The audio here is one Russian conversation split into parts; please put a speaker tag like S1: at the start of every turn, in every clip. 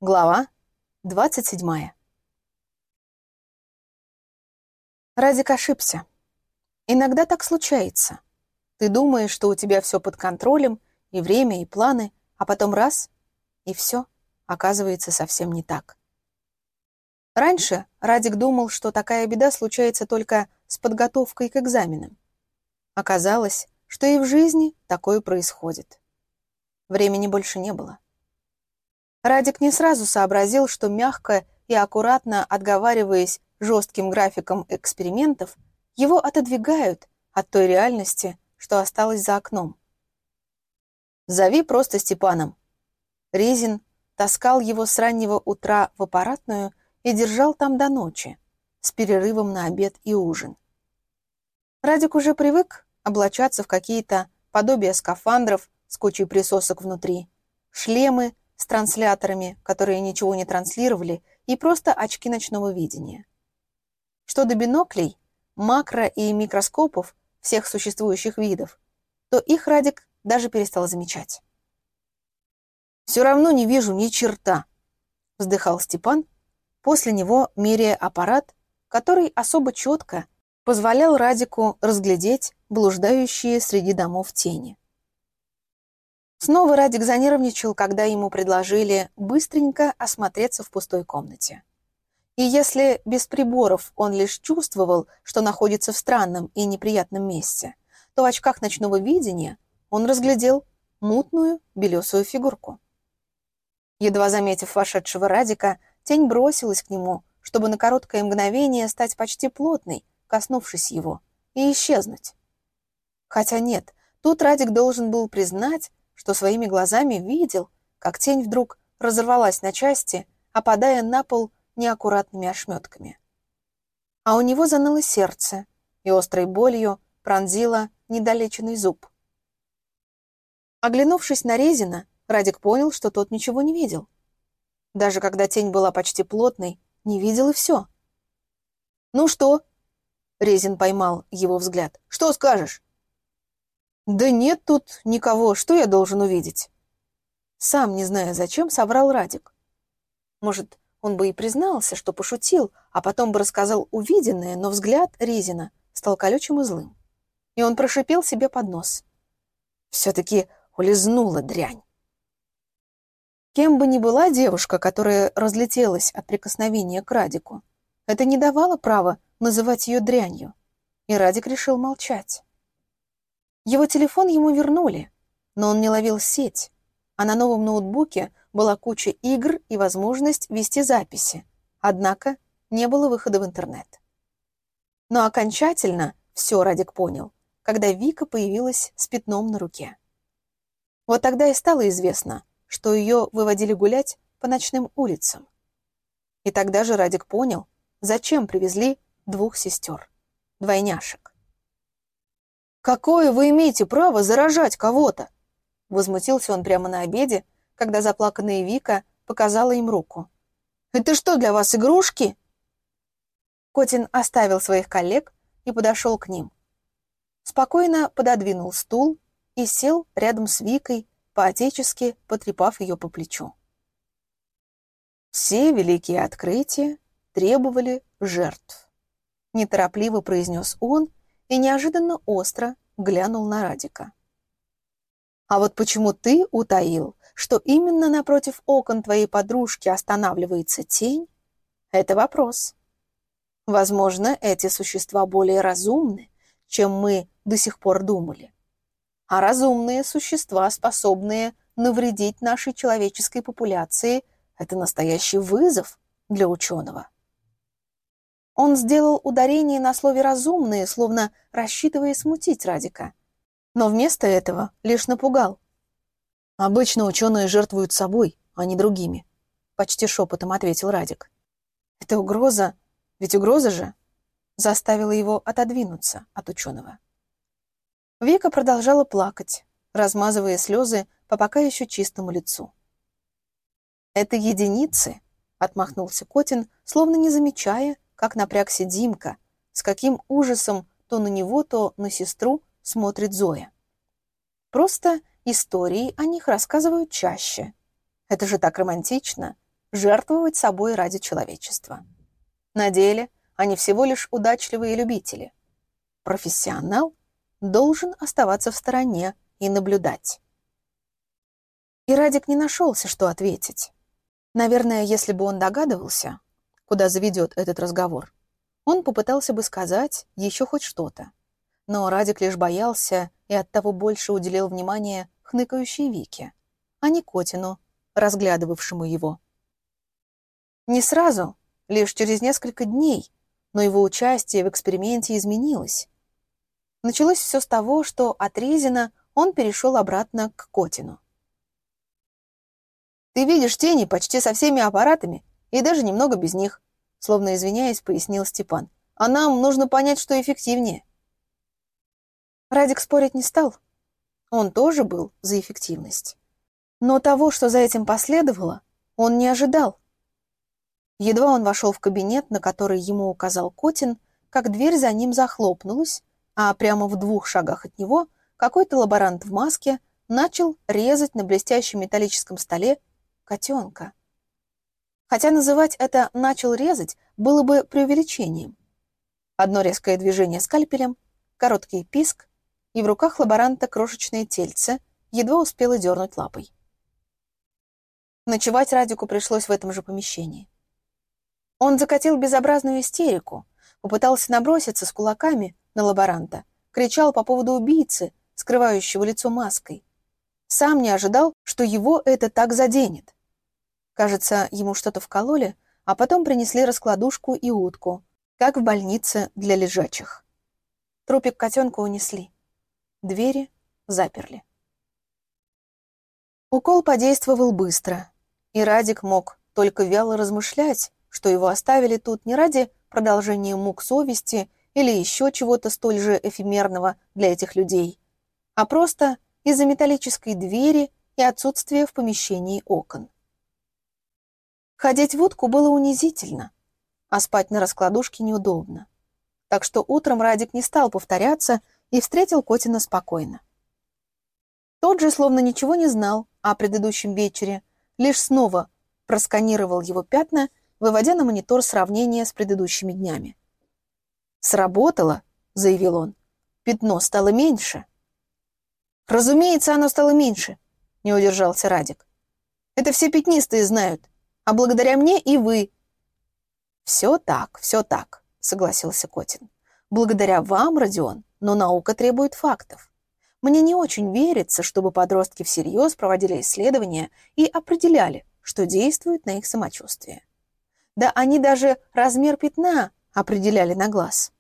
S1: Глава 27. Радик ошибся. Иногда так случается. Ты думаешь, что у тебя все под контролем, и время, и планы, а потом раз — и все оказывается совсем не так. Раньше Радик думал, что такая беда случается только с подготовкой к экзаменам. Оказалось, что и в жизни такое происходит. Времени больше не было. Радик не сразу сообразил, что мягко и аккуратно отговариваясь жестким графиком экспериментов, его отодвигают от той реальности, что осталась за окном. «Зови просто Степаном». Резин таскал его с раннего утра в аппаратную и держал там до ночи, с перерывом на обед и ужин. Радик уже привык облачаться в какие-то подобия скафандров с кучей присосок внутри, шлемы с трансляторами, которые ничего не транслировали, и просто очки ночного видения. Что до биноклей, макро- и микроскопов всех существующих видов, то их Радик даже перестал замечать. «Все равно не вижу ни черта», — вздыхал Степан, после него меряя аппарат, который особо четко позволял Радику разглядеть блуждающие среди домов тени. Снова Радик занервничал, когда ему предложили быстренько осмотреться в пустой комнате. И если без приборов он лишь чувствовал, что находится в странном и неприятном месте, то в очках ночного видения он разглядел мутную белесую фигурку. Едва заметив вошедшего Радика, тень бросилась к нему, чтобы на короткое мгновение стать почти плотной, коснувшись его, и исчезнуть. Хотя нет, тут Радик должен был признать, что своими глазами видел, как тень вдруг разорвалась на части, опадая на пол неаккуратными ошметками. А у него заныло сердце, и острой болью пронзило недолеченный зуб. Оглянувшись на Резина, Радик понял, что тот ничего не видел. Даже когда тень была почти плотной, не видел и все. «Ну что?» — Резин поймал его взгляд. «Что скажешь?» «Да нет тут никого, что я должен увидеть?» Сам, не зная зачем, соврал Радик. Может, он бы и признался, что пошутил, а потом бы рассказал увиденное, но взгляд Резина стал колючим и злым. И он прошипел себе под нос. Все-таки улизнула дрянь. Кем бы ни была девушка, которая разлетелась от прикосновения к Радику, это не давало права называть ее дрянью, и Радик решил молчать. Его телефон ему вернули, но он не ловил сеть, а на новом ноутбуке была куча игр и возможность вести записи, однако не было выхода в интернет. Но окончательно все Радик понял, когда Вика появилась с пятном на руке. Вот тогда и стало известно, что ее выводили гулять по ночным улицам. И тогда же Радик понял, зачем привезли двух сестер, двойняшек. «Какое вы имеете право заражать кого-то?» Возмутился он прямо на обеде, когда заплаканная Вика показала им руку. «Это что, для вас игрушки?» Котин оставил своих коллег и подошел к ним. Спокойно пододвинул стул и сел рядом с Викой, по-отечески потрепав ее по плечу. «Все великие открытия требовали жертв», — неторопливо произнес он и неожиданно остро глянул на Радика. «А вот почему ты утаил, что именно напротив окон твоей подружки останавливается тень, это вопрос. Возможно, эти существа более разумны, чем мы до сих пор думали. А разумные существа, способные навредить нашей человеческой популяции, это настоящий вызов для ученого». Он сделал ударение на слове «разумные», словно рассчитывая смутить Радика, но вместо этого лишь напугал. «Обычно ученые жертвуют собой, а не другими», — почти шепотом ответил Радик. «Это угроза, ведь угроза же», заставила его отодвинуться от ученого. Вика продолжала плакать, размазывая слезы по пока еще чистому лицу. «Это единицы», — отмахнулся Котин, словно не замечая, как напрягся Димка, с каким ужасом то на него, то на сестру смотрит Зоя. «Просто истории о них рассказывают чаще. Это же так романтично. жертвовать собой ради человечества. На деле они всего лишь удачливые любители. Профессионал должен оставаться в стороне и наблюдать. И Радик не нашелся, что ответить. Наверное, если бы он догадывался, куда заведет этот разговор, он попытался бы сказать еще хоть что-то. Но Радик лишь боялся и оттого больше уделил внимание хныкающей Вике, а не Котину, разглядывавшему его. Не сразу, лишь через несколько дней, но его участие в эксперименте изменилось. Началось все с того, что от Резина он перешел обратно к Котину. «Ты видишь тени почти со всеми аппаратами и даже немного без них», словно извиняясь, пояснил Степан. «А нам нужно понять, что эффективнее». Радик спорить не стал. Он тоже был за эффективность. Но того, что за этим последовало, он не ожидал. Едва он вошел в кабинет, на который ему указал Котин, как дверь за ним захлопнулась, а прямо в 2 шагах от него какой-то лаборант в маске начал резать на блестящем металлическом столе котенка. Хотя называть это «начал резать» было бы преувеличением. Одно резкое движение скальпелем, короткий писк, и в руках лаборанта крошечное тельце едва успело дернуть лапой. Ночевать Радику пришлось в этом же помещении. Он закатил безобразную истерику, попытался наброситься с кулаками на лаборанта, кричал по поводу убийцы, скрывающего лицо маской. Сам не ожидал, что его это так заденет. Кажется, ему что-то вкололи, а потом принесли раскладушку и утку, как в больнице для лежачих. Трупик котенка унесли. Двери заперли. Укол подействовал быстро, и Радик мог только вяло размышлять, что его оставили тут не ради продолжения мук совести или еще чего-то столь же эфемерного для этих людей, а просто из-за металлической двери и отсутствия в помещении окон. Ходить в утку было унизительно, а спать на раскладушке неудобно. Так что утром Радик не стал повторяться и встретил Котина спокойно. Тот же словно ничего не знал о предыдущем вечере, лишь снова просканировал его пятна, выводя на монитор сравнение с предыдущими днями. «Сработало», — заявил он. «Пятно стало меньше». «Разумеется, оно стало меньше», — не удержался Радик. «Это все пятнистые знают, а благодаря мне и вы». все так», — согласился Котин. «Благодаря вам, Родион, но наука требует фактов. Мне не очень верится, чтобы подростки всерьез проводили исследования и определяли, что действует на их самочувствие. Да они даже размер пятна определяли на глаз».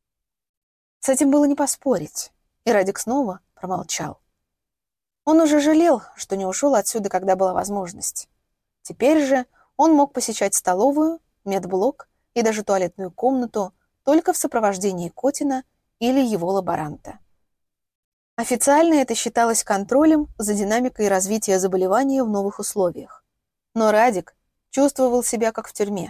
S1: С этим было не поспорить, и Радик снова промолчал. Он уже жалел, что не ушел отсюда, когда была возможность. Теперь же он мог посещать столовую, медблок и даже туалетную комнату только в сопровождении Котина или его лаборанта. Официально это считалось контролем за динамикой развития заболевания в новых условиях. Но Радик чувствовал себя как в тюрьме.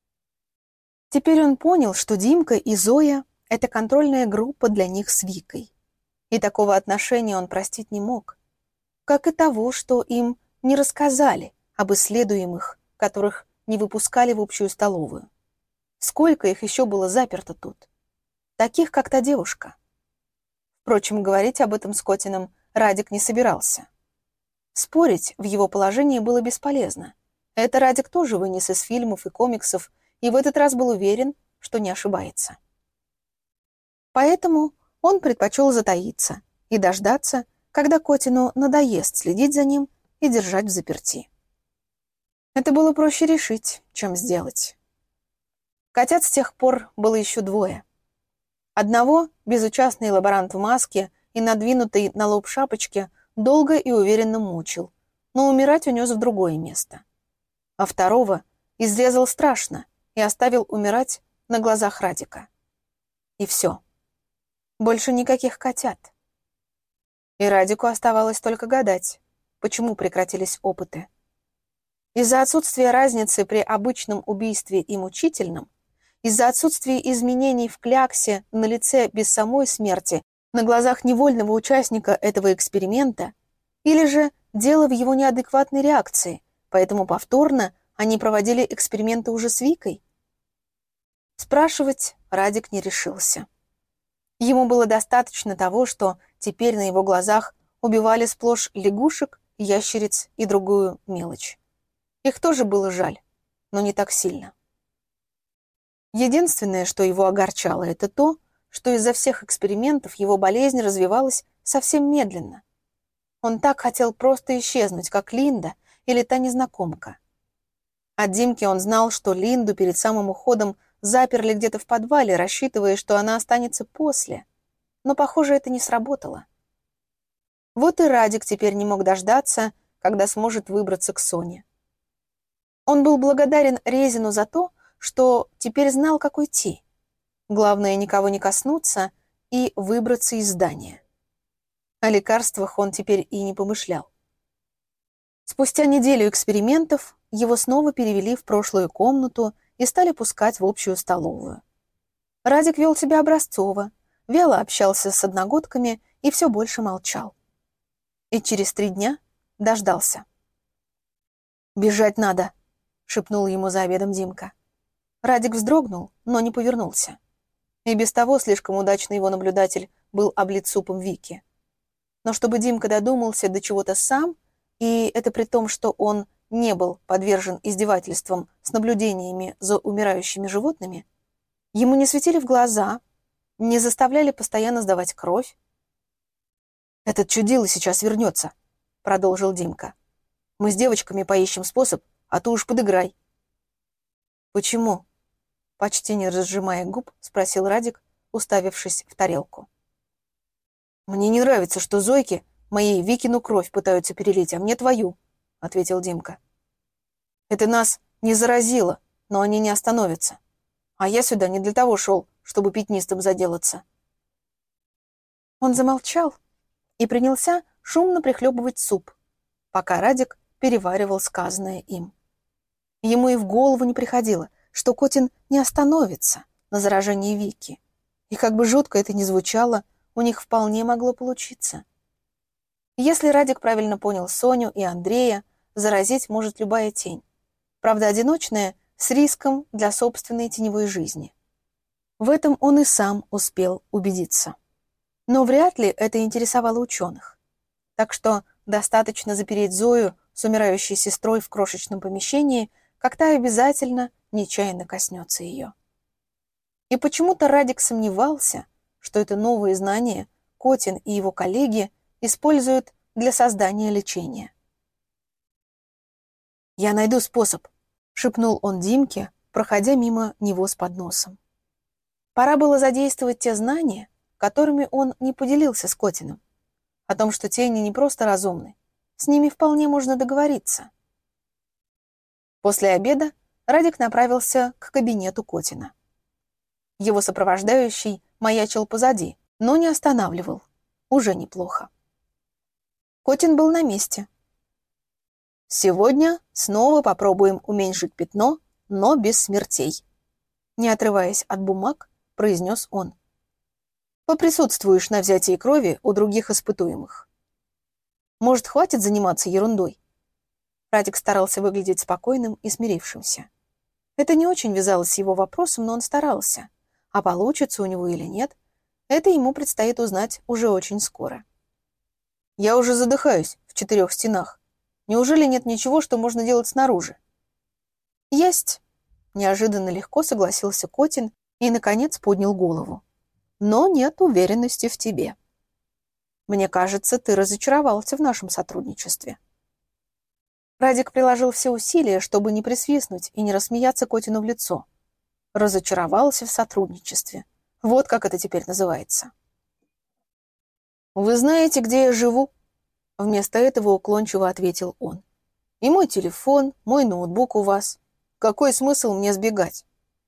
S1: Теперь он понял, что Димка и Зоя — это контрольная группа для них с Викой. И такого отношения он простить не мог. Как и того, что им не рассказали об исследуемых, которых не выпускали в общую столовую. Сколько их еще было заперто тут? Таких, как та девушка. Впрочем, говорить об этом с Котиным Радик не собирался. Спорить в его положении было бесполезно. Это Радик тоже вынес из фильмов и комиксов, и в этот раз был уверен, что не ошибается. Поэтому он предпочел затаиться и дождаться, когда Котину надоест следить за ним и держать в заперти. Это было проще решить, чем сделать. Котят с тех пор было еще 2. Одного безучастный лаборант в маске и надвинутой на лоб шапочке долго и уверенно мучил, но умирать унес в другое место. А второго изрезал страшно и оставил умирать на глазах Радика. И все. Больше никаких котят. И Радику оставалось только гадать, почему прекратились опыты. Из-за отсутствия разницы при обычном убийстве и мучительном, из-за отсутствия изменений в кляксе на лице без самой смерти на глазах невольного участника этого эксперимента, или же дело в его неадекватной реакции, поэтому повторно Они проводили эксперименты уже с Викой? Спрашивать Радик не решился. Ему было достаточно того, что теперь на его глазах убивали сплошь лягушек, ящериц и другую мелочь. Их тоже было жаль, но не так сильно. Единственное, что его огорчало, это то, что из-за всех экспериментов его болезнь развивалась совсем медленно. Он так хотел просто исчезнуть, как Линда или та незнакомка. От Димки он знал, что Линду перед самым уходом заперли где-то в подвале, рассчитывая, что она останется после. Но, похоже, это не сработало. Вот и Радик теперь не мог дождаться, когда сможет выбраться к Соне. Он был благодарен Резину за то, что теперь знал, как уйти. Главное, никого не коснуться и выбраться из здания. О лекарствах он теперь и не помышлял. Спустя неделю экспериментов его снова перевели в прошлую комнату и стали пускать в общую столовую. Радик вел себя образцово, вяло общался с одногодками и все больше молчал. И через 3 дня дождался. «Бежать надо», — шепнул ему за обедом Димка. Радик вздрогнул, но не повернулся. И без того слишком удачно его наблюдатель был облит супом Вики. Но чтобы Димка додумался до чего-то сам, и это при том, что он не был подвержен издевательствам с наблюдениями за умирающими животными, ему не светили в глаза, не заставляли постоянно сдавать кровь. «Этот чудило сейчас вернется», — продолжил Димка. «Мы с девочками поищем способ, а ты уж подыграй». «Почему?» — почти не разжимая губ, спросил Радик, уставившись в тарелку. «Мне не нравится, что Зойки моей Викину кровь пытаются перелить, а мне твою», — ответил Димка. «Это нас не заразило, но они не остановятся. А я сюда не для того шел, чтобы пятнистым заделаться». Он замолчал и принялся шумно прихлебывать суп, пока Радик переваривал сказанное им. Ему и в голову не приходило, что Котин не остановится на заражении Вики. И как бы жутко это ни звучало, у них вполне могло получиться. Если Радик правильно понял Соню и Андрея, заразить может любая тень. Правда, одиночная, с риском для собственной теневой жизни. В этом он и сам успел убедиться. Но вряд ли это интересовало ученых. Так что достаточно запереть Зою с умирающей сестрой в крошечном помещении, как та обязательно нечаянно коснется ее. И почему-то Радик сомневался, что это новые знания Котин и его коллеги используют для создания лечения. «Я найду способ», — шепнул он Димке, проходя мимо него с подносом. Пора было задействовать те знания, которыми он не поделился с Котиным. О том, что тени не просто разумны, с ними вполне можно договориться. После обеда Радик направился к кабинету Котина. Его сопровождающий маячил позади, но не останавливал. Уже неплохо. Котин был на месте. «Сегодня снова попробуем уменьшить пятно, но без смертей», не отрываясь от бумаг, произнес он. «Поприсутствуешь на взятии крови у других испытуемых. Может, хватит заниматься ерундой?» Радик старался выглядеть спокойным и смирившимся. Это не очень вязалось с его вопросом, но он старался. А получится у него или нет, это ему предстоит узнать уже очень скоро. «Я уже задыхаюсь в 4 стенах. Неужели нет ничего, что можно делать снаружи?» «Есть», — неожиданно легко согласился Котин и, наконец, поднял голову. «Но нет уверенности в тебе. Мне кажется, ты разочаровался в нашем сотрудничестве». Радик приложил все усилия, чтобы не присвистнуть и не рассмеяться Котину в лицо. Разочаровался в сотрудничестве. Вот как это теперь называется. «Вы знаете, где я живу?» Вместо этого уклончиво ответил он. «И мой телефон, мой ноутбук у вас. Какой смысл мне сбегать?»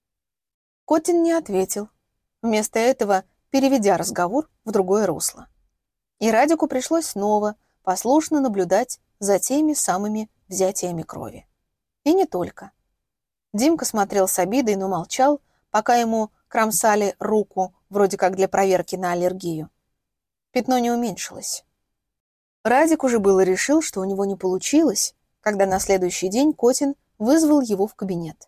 S1: Котин не ответил, вместо этого переведя разговор в другое русло. И Радику пришлось снова послушно наблюдать за теми самыми взятиями крови. И не только. Димка смотрел с обидой, но молчал, пока ему кромсали руку, вроде как для проверки на аллергию. Пятно не уменьшилось. Радик уже было решил, что у него не получилось, когда на следующий день Котин вызвал его в кабинет.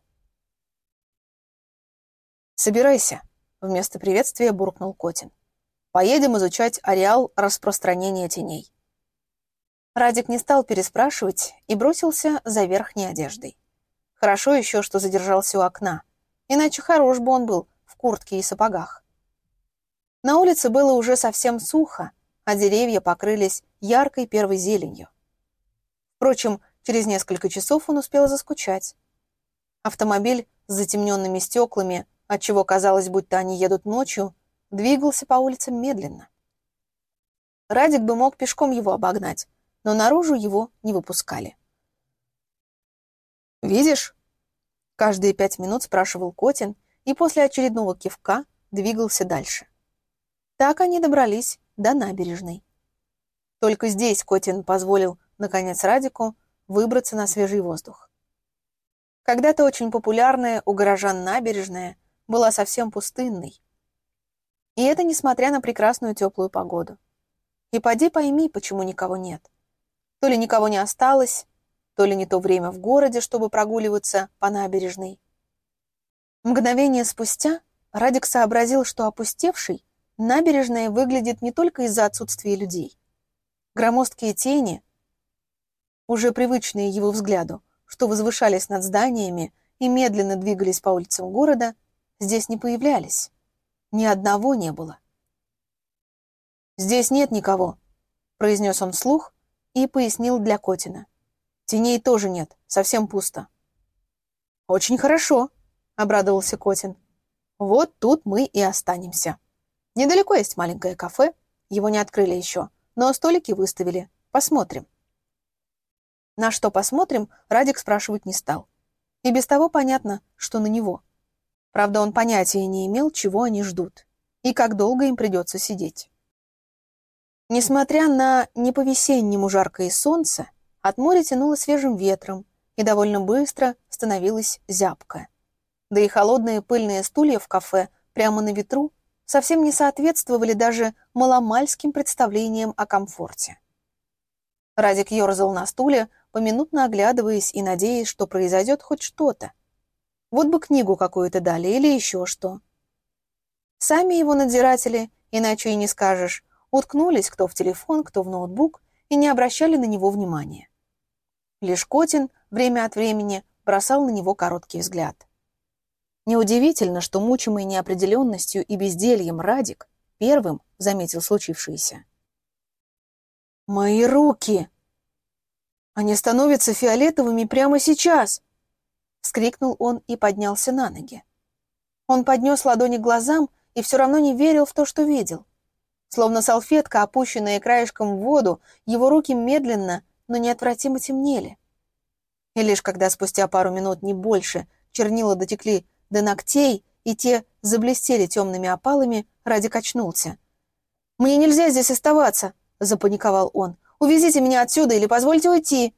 S1: «Собирайся», — вместо приветствия буркнул Котин. «Поедем изучать ареал распространения теней». Радик не стал переспрашивать и бросился за верхней одеждой. Хорошо еще, что задержался у окна, иначе хорош бы он был в куртке и сапогах. На улице было уже совсем сухо, а деревья покрылись яркой первой зеленью. Впрочем, через несколько часов он успел заскучать. Автомобиль с затемненными стеклами, отчего казалось, будто они едут ночью, двигался по улицам медленно. Радик бы мог пешком его обогнать, но наружу его не выпускали. «Видишь?» — каждые 5 минут спрашивал Котин и после очередного кивка двигался дальше. Так они добрались до набережной. Только здесь Котин позволил, наконец, Радику выбраться на свежий воздух. Когда-то очень популярная у горожан набережная была совсем пустынной. И это несмотря на прекрасную теплую погоду. И поди пойми, почему никого нет. То ли никого не осталось, то ли не то время в городе, чтобы прогуливаться по набережной. Мгновение спустя Радик сообразил, что опустевшей набережная выглядит не только из-за отсутствия людей. Громоздкие тени, уже привычные его взгляду, что возвышались над зданиями и медленно двигались по улицам города, здесь не появлялись. Ни одного не было. «Здесь нет никого», — произнес он вслух и пояснил для Котина. «Теней тоже нет, совсем пусто». «Очень хорошо», — обрадовался Котин. «Вот тут мы и останемся. Недалеко есть маленькое кафе, его не открыли еще, но столики выставили. Посмотрим». На что посмотрим, Радик спрашивать не стал. И без того понятно, что на него. Правда, он понятия не имел, чего они ждут и как долго им придется сидеть. Несмотря на не по-весеннему жаркое солнце, от моря тянуло свежим ветром и довольно быстро становилось зябко. Да и холодные пыльные стулья в кафе прямо на ветру совсем не соответствовали даже маломальским представлениям о комфорте. Радик ерзал на стуле, поминутно оглядываясь и надеясь, что произойдет хоть что-то. Вот бы книгу какую-то дали или еще что. Сами его надзиратели, иначе и не скажешь, уткнулись кто в телефон, кто в ноутбук и не обращали на него внимания. Лишь Котин время от времени бросал на него короткий взгляд. Неудивительно, что мучимый неопределенностью и бездельем Радик первым заметил случившееся. «Мои руки! Они становятся фиолетовыми прямо сейчас!» — вскрикнул он и поднялся на ноги. Он поднес ладони к глазам и все равно не верил в то, что видел. Словно салфетка, опущенная краешком в воду, его руки медленно, но неотвратимо темнели. И лишь когда спустя пару минут, не больше, чернила дотекли до ногтей, и те заблестели темными опалами, Радик очнулся. «Мне нельзя здесь оставаться!» — запаниковал он. «Увезите меня отсюда или позвольте уйти!»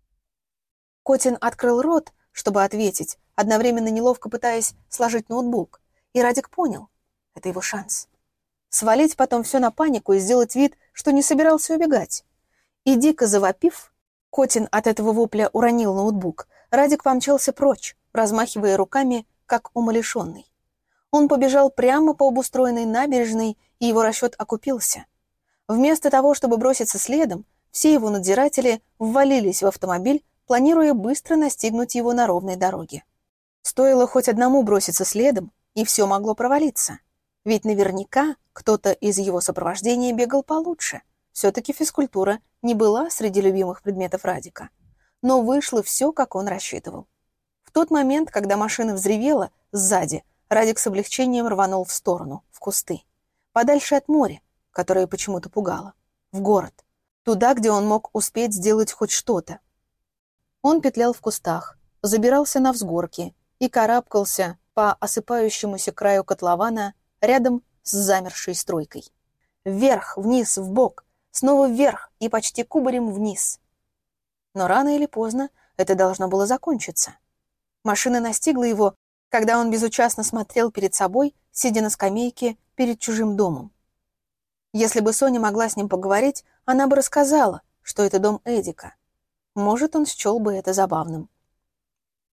S1: Котин открыл рот, чтобы ответить, одновременно неловко пытаясь сложить ноутбук. И Радик понял — это его шанс. Свалить потом все на панику и сделать вид, что не собирался убегать. И дико завопив, Котин от этого вопля уронил ноутбук. Радик помчался прочь, размахивая руками, как умалишенный. Он побежал прямо по обустроенной набережной, и его расчет окупился. Вместо того, чтобы броситься следом, все его надзиратели ввалились в автомобиль, планируя быстро настигнуть его на ровной дороге. Стоило хоть одному броситься следом, и все могло провалиться. Ведь наверняка кто-то из его сопровождения бегал получше. Все-таки физкультура не была среди любимых предметов Радика. Но вышло все, как он рассчитывал. В тот момент, когда машина взревела сзади, Радик с облегчением рванул в сторону, в кусты. Подальше от моря, которое почему-то пугало. В город. Туда, где он мог успеть сделать хоть что-то. Он петлял в кустах, забирался на взгорки и карабкался по осыпающемуся краю котлована рядом с замершей стройкой. Вверх, вниз, вбок, снова вверх и почти кубарем вниз. Но рано или поздно это должно было закончиться. Машина настигла его, когда он безучастно смотрел перед собой, сидя на скамейке перед чужим домом. Если бы Соня могла с ним поговорить, она бы рассказала, что это дом Эдика. Может, он счел бы это забавным.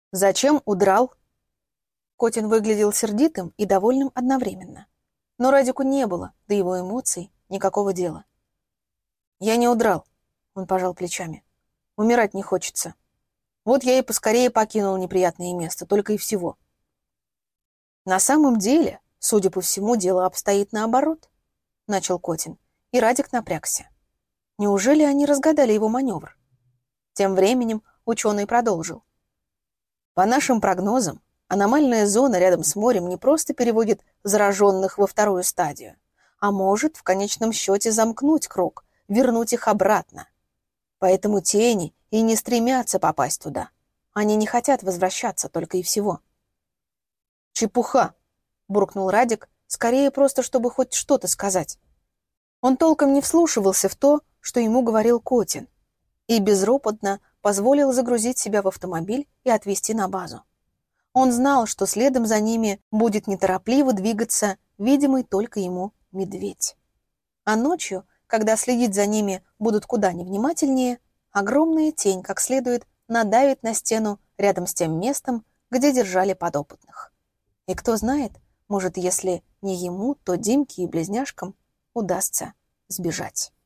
S1: Зачем удрал? Котин выглядел сердитым и довольным одновременно. Но Радику не было до его эмоций никакого дела. «Я не удрал», — он пожал плечами. «Умирать не хочется. Вот я и поскорее покинул неприятное место, только и всего». «На самом деле, судя по всему, дело обстоит наоборот», — начал Котин, и Радик напрягся. Неужели они разгадали его маневр? Тем временем ученый продолжил. «По нашим прогнозам, аномальная зона рядом с морем не просто переводит зараженных во вторую стадию, а может в конечном счете замкнуть круг, вернуть их обратно. Поэтому тени и не стремятся попасть туда. Они не хотят возвращаться только и всего». «Чепуха!» — буркнул Радик, скорее просто, чтобы хоть что-то сказать. Он толком не вслушивался в то, что ему говорил Котин, и безропотно позволил загрузить себя в автомобиль и отвезти на базу. Он знал, что следом за ними будет неторопливо двигаться видимый только ему медведь. А ночью, когда следить за ними будут куда невнимательнее, огромная тень как следует надавит на стену рядом с тем местом, где держали подопытных. И кто знает, может, если не ему, то Димке и близняшкам удастся сбежать.